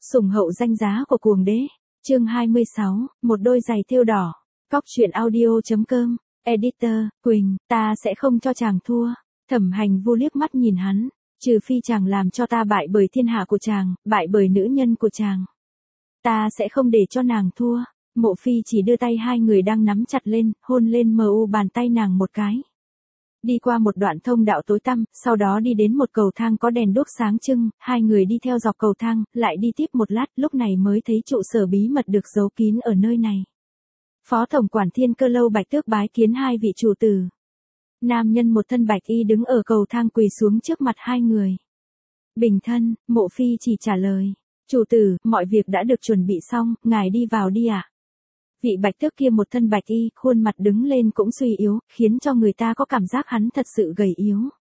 Sủng hậu danh giá của cuồng đế. Chương 26, một đôi giày thêu đỏ. Cóc truyện audio.com. Editor, Quỳnh, ta sẽ không cho chàng thua. Thẩm Hành Vu liếc mắt nhìn hắn, trừ phi chàng làm cho ta bại bởi thiên hạ của chàng, bại bởi nữ nhân của chàng. Ta sẽ không để cho nàng thua. Mộ Phi chỉ đưa tay hai người đang nắm chặt lên, hôn lên mu bàn tay nàng một cái. Đi qua một đoạn thông đạo tối tăm, sau đó đi đến một cầu thang có đèn đuốc sáng trưng, hai người đi theo dọc cầu thang, lại đi tiếp một lát, lúc này mới thấy trụ sở bí mật được giấu kín ở nơi này. Phó tổng quản Thiên Cơ Lâu Bạch Tước bái kiến hai vị chủ tử. Nam nhân một thân bạch y đứng ở cầu thang quỳ xuống trước mặt hai người. Bình thân, Mộ Phi chỉ trả lời. Chủ tử, mọi việc đã được chuẩn bị xong, ngài đi vào đi ạ. Vị Bạch Tước kia một thân bạch y, khuôn mặt đứng lên cũng suy yếu, khiến cho người ta có cảm giác hắn thật sự gầy yếu.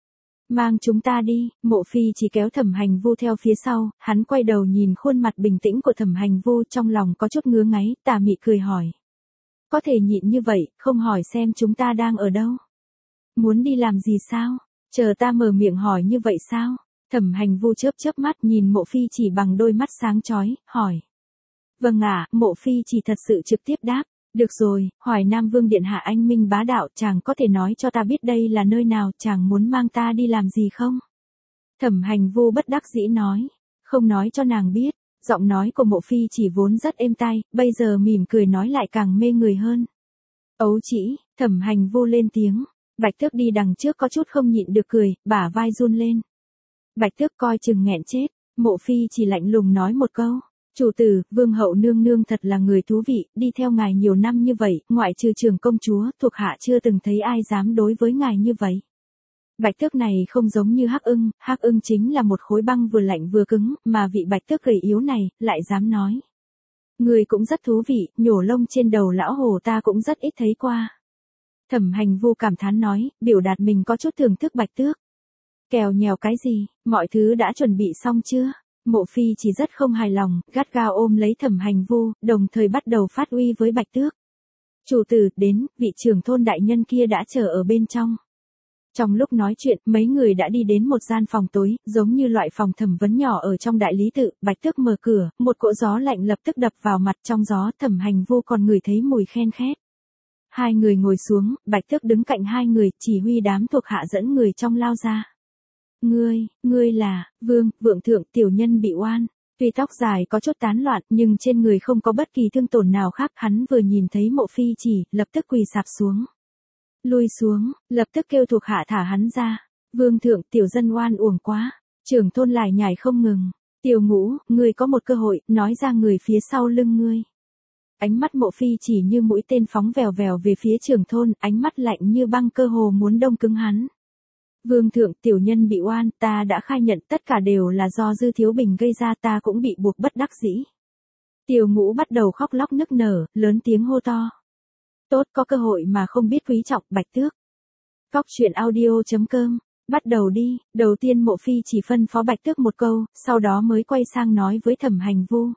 Mang chúng ta đi. Mộ Phi chỉ kéo Thẩm Hành Vu theo phía sau, hắn quay đầu nhìn khuôn mặt bình tĩnh của Thẩm Hành Vu, trong lòng có chút ngứa ngáy, tà mị cười hỏi. Có thể nhịn như vậy, không hỏi xem chúng ta đang ở đâu? Muốn đi làm gì sao? Chờ ta mở miệng hỏi như vậy sao? Thẩm Hành Vu chớp chớp mắt nhìn Mộ Phi chỉ bằng đôi mắt sáng chói, hỏi. Vâng ạ, Mộ Phi chỉ thật sự trực tiếp đáp. Được rồi, Hoài Nam Vương Điện Hạ anh minh bá đạo, chàng có thể nói cho ta biết đây là nơi nào, chàng muốn mang ta đi làm gì không? Thẩm Hành Vu bất đắc dĩ nói. Không nói cho nàng biết. Giọng nói của Mộ Phi chỉ vốn rất êm tai, bây giờ mỉm cười nói lại càng mê người hơn. Ấu chỉ, Thẩm Hành Vu lên tiếng. Bạch Tước đi đằng trước có chút không nhịn được cười, bả vai run lên. Bạch Tước coi chừng nghẹn chết. Mộ Phi chỉ lạnh lùng nói một câu. Chủ tử, Vương hậu nương nương thật là người thú vị, đi theo ngài nhiều năm như vậy, ngoại trừ trưởng công chúa, thuộc hạ chưa từng thấy ai dám đối với ngài như vậy. Bạch Tước này không giống như Hắc Ưng chính là một khối băng vừa lạnh vừa cứng, mà vị Bạch Tước gầy yếu này, lại dám nói. Người cũng rất thú vị, nhổ lông trên đầu lão hồ ta cũng rất ít thấy qua. Thẩm Hành Vu cảm thán nói, biểu đạt mình có chút thưởng thức Bạch Tước. Kèo nhèo cái gì, mọi thứ đã chuẩn bị xong chưa? Mộ Phi chỉ rất không hài lòng, gắt gao ôm lấy Thẩm Hành Vu, đồng thời bắt đầu phát uy với Bạch Tước. Chủ tử, đến, vị trưởng thôn đại nhân kia đã chờ ở bên trong. Trong lúc nói chuyện, mấy người đã đi đến một gian phòng tối, giống như loại phòng thẩm vấn nhỏ ở trong đại lý tự, Bạch Tước mở cửa, một cỗ gió lạnh lập tức đập vào mặt, trong gió Thẩm Hành Vu còn ngửi thấy mùi khen khét. Hai người ngồi xuống, Bạch Tước đứng cạnh hai người, chỉ huy đám thuộc hạ dẫn người trong lao ra. Ngươi là, Vượng thượng tiểu nhân bị oan. Tuy tóc dài có chút tán loạn, nhưng trên người không có bất kỳ thương tổn nào khác, hắn vừa nhìn thấy Mộ Phi chỉ, lập tức quỳ sạp xuống. Lui xuống, lập tức kêu thuộc hạ thả hắn ra. Vương thượng, tiểu dân oan uổng quá. Trưởng thôn lải nhải không ngừng. Tiểu Ngũ, ngươi có một cơ hội, nói ra người phía sau lưng ngươi. Ánh mắt Mộ Phi chỉ như mũi tên phóng vèo vèo về phía trưởng thôn, ánh mắt lạnh như băng cơ hồ muốn đông cứng hắn. Vương thượng, tiểu nhân bị oan, ta đã khai nhận tất cả đều là do Dư Thiếu Bình gây ra, ta cũng bị buộc bất đắc dĩ. Tiểu Ngũ bắt đầu khóc lóc nức nở, lớn tiếng hô to. Tốt, có cơ hội mà không biết quý trọng, Bạch Tước. Cóc truyện audio.com. Bắt đầu đi. Đầu tiên Mộ Phi chỉ phân phó Bạch Tước một câu, sau đó mới quay sang nói với Thẩm Hành Vu.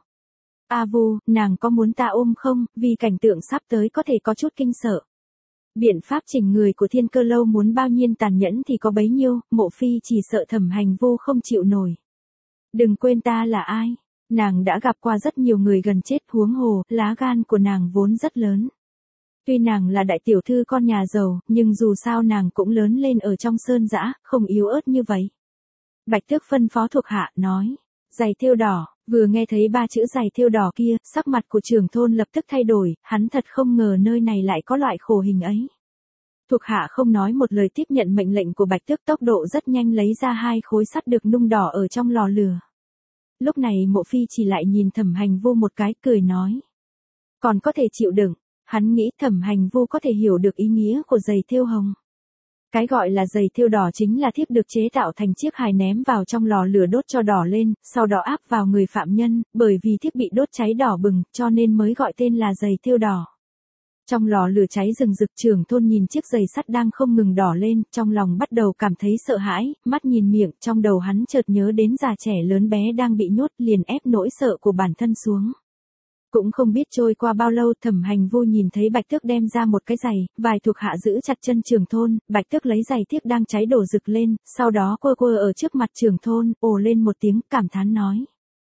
A Vu, nàng có muốn ta ôm không, vì cảnh tượng sắp tới có thể có chút kinh sợ. Biện pháp chỉnh người của Thiên Cơ Lâu muốn bao nhiêu tàn nhẫn thì có bấy nhiêu, Mộ Phi chỉ sợ Thẩm Hành Vu không chịu nổi. Đừng quên ta là ai. Nàng đã gặp qua rất nhiều người gần chết, huống hồ, lá gan của nàng vốn rất lớn. Tuy nàng là đại tiểu thư con nhà giàu, nhưng dù sao nàng cũng lớn lên ở trong sơn dã, không yếu ớt như vậy. Bạch Tước phân phó thuộc hạ, nói. Giày thêu đỏ, vừa nghe thấy ba chữ giày thêu đỏ kia, sắc mặt của trưởng thôn lập tức thay đổi, hắn thật không ngờ nơi này lại có loại khổ hình ấy. Thuộc hạ không nói một lời tiếp nhận mệnh lệnh của Bạch Tước, tốc độ rất nhanh lấy ra hai khối sắt được nung đỏ ở trong lò lửa. Lúc này Mộ Phi chỉ lại nhìn Thẩm Hành Vu một cái, cười nói. Còn có thể chịu đựng. Hắn nghĩ Thẩm Hành Vu có thể hiểu được ý nghĩa của giày thêu hồng. Cái gọi là giày thêu đỏ chính là thiếp được chế tạo thành chiếc hài ném vào trong lò lửa đốt cho đỏ lên, sau đó áp vào người phạm nhân, bởi vì thiếp bị đốt cháy đỏ bừng, cho nên mới gọi tên là giày thêu đỏ. Trong lò lửa cháy rừng rực, trưởng thôn nhìn chiếc giày sắt đang không ngừng đỏ lên, trong lòng bắt đầu cảm thấy sợ hãi, mắt nhìn miệng, trong đầu hắn chợt nhớ đến già trẻ lớn bé đang bị nhốt, liền ép nỗi sợ của bản thân xuống. Cũng không biết trôi qua bao lâu, Thẩm Hành Vu nhìn thấy Bạch Tước đem ra một cái giày, vài thuộc hạ giữ chặt chân trưởng thôn, Bạch Tước lấy giày thiếp đang cháy đổ rực lên, sau đó quơ quơ ở trước mặt trưởng thôn, ồ lên một tiếng, cảm thán nói.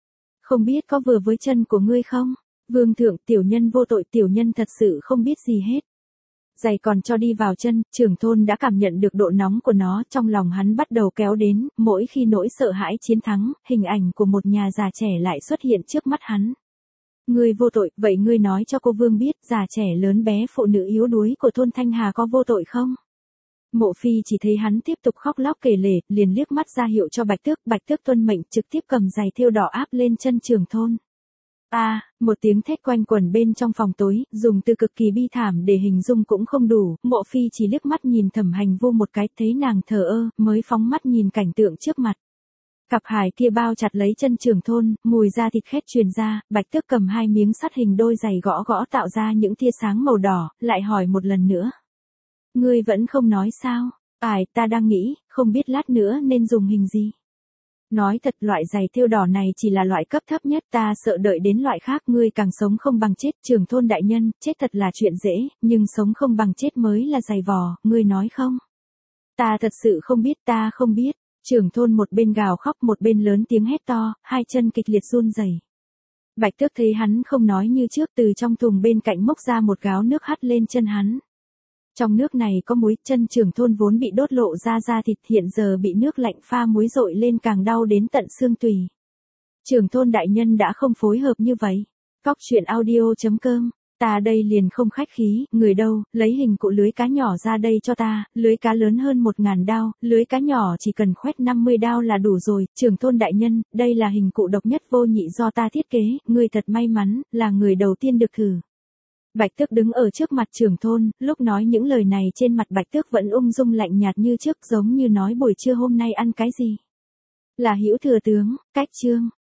Không biết có vừa với chân của ngươi không? Vương thượng, tiểu nhân vô tội, tiểu nhân thật sự không biết gì hết. Giày còn cho đi vào chân, trưởng thôn đã cảm nhận được độ nóng của nó, trong lòng hắn bắt đầu kéo đến, mỗi khi nỗi sợ hãi chiến thắng, hình ảnh của một nhà già trẻ lại xuất hiện trước mắt hắn. Ngươi vô tội, vậy ngươi nói cho cô Vương biết, già trẻ lớn bé phụ nữ yếu đuối của thôn Thanh Hà có vô tội không? Mộ Phi chỉ thấy hắn tiếp tục khóc lóc kể lể, liền liếc mắt ra hiệu cho Bạch Tước tuân mệnh trực tiếp cầm giày thêu đỏ áp lên chân trưởng thôn. Một tiếng thét quanh quẩn bên trong phòng tối, dùng từ cực kỳ bi thảm để hình dung cũng không đủ, Mộ Phi chỉ liếc mắt nhìn Thẩm Hành Vu một cái, thấy nàng thờ ơ, mới phóng mắt nhìn cảnh tượng trước mặt. Cặp hài kia bao chặt lấy chân trưởng thôn, mùi da thịt khét truyền ra, Bạch Tước cầm hai miếng sắt hình đôi giày gõ gõ tạo ra những tia sáng màu đỏ, lại hỏi một lần nữa. Ngươi vẫn không nói sao? Ta đang nghĩ, không biết lát nữa nên dùng hình gì. Nói thật, loại giày thêu đỏ này chỉ là loại cấp thấp nhất, ta sợ đợi đến loại khác ngươi càng sống không bằng chết. Trưởng thôn đại nhân, chết thật là chuyện dễ, nhưng sống không bằng chết mới là dày vò, ngươi nói không? Ta thật sự không biết, ta không biết. Trưởng thôn một bên gào khóc một bên lớn tiếng hét to, hai chân kịch liệt run rẩy. Bạch Tước thấy hắn không nói như trước, từ trong thùng bên cạnh móc ra một gáo nước hắt lên chân hắn. Trong nước này có muối, chân trưởng thôn vốn bị đốt lộ ra da thịt hiện giờ bị nước lạnh pha muối dội lên càng đau đến tận xương tủy. Trưởng thôn đại nhân đã không phối hợp như vậy. Cóc truyện audio.com, ta đây liền không khách khí, người đâu, lấy hình cụ lưới cá nhỏ ra đây cho ta, lưới cá lớn hơn 1000 đao, lưới cá nhỏ chỉ cần khoét 50 đao là đủ rồi. Trưởng thôn đại nhân, đây là hình cụ độc nhất vô nhị do ta thiết kế, ngươi thật may mắn, là người đầu tiên được thử. Bạch Tước đứng ở trước mặt trưởng thôn, lúc nói những lời này trên mặt Bạch Tước vẫn ung dung lạnh nhạt như trước, giống như nói buổi trưa hôm nay ăn cái gì. Là Hữu thừa tướng, cách chương.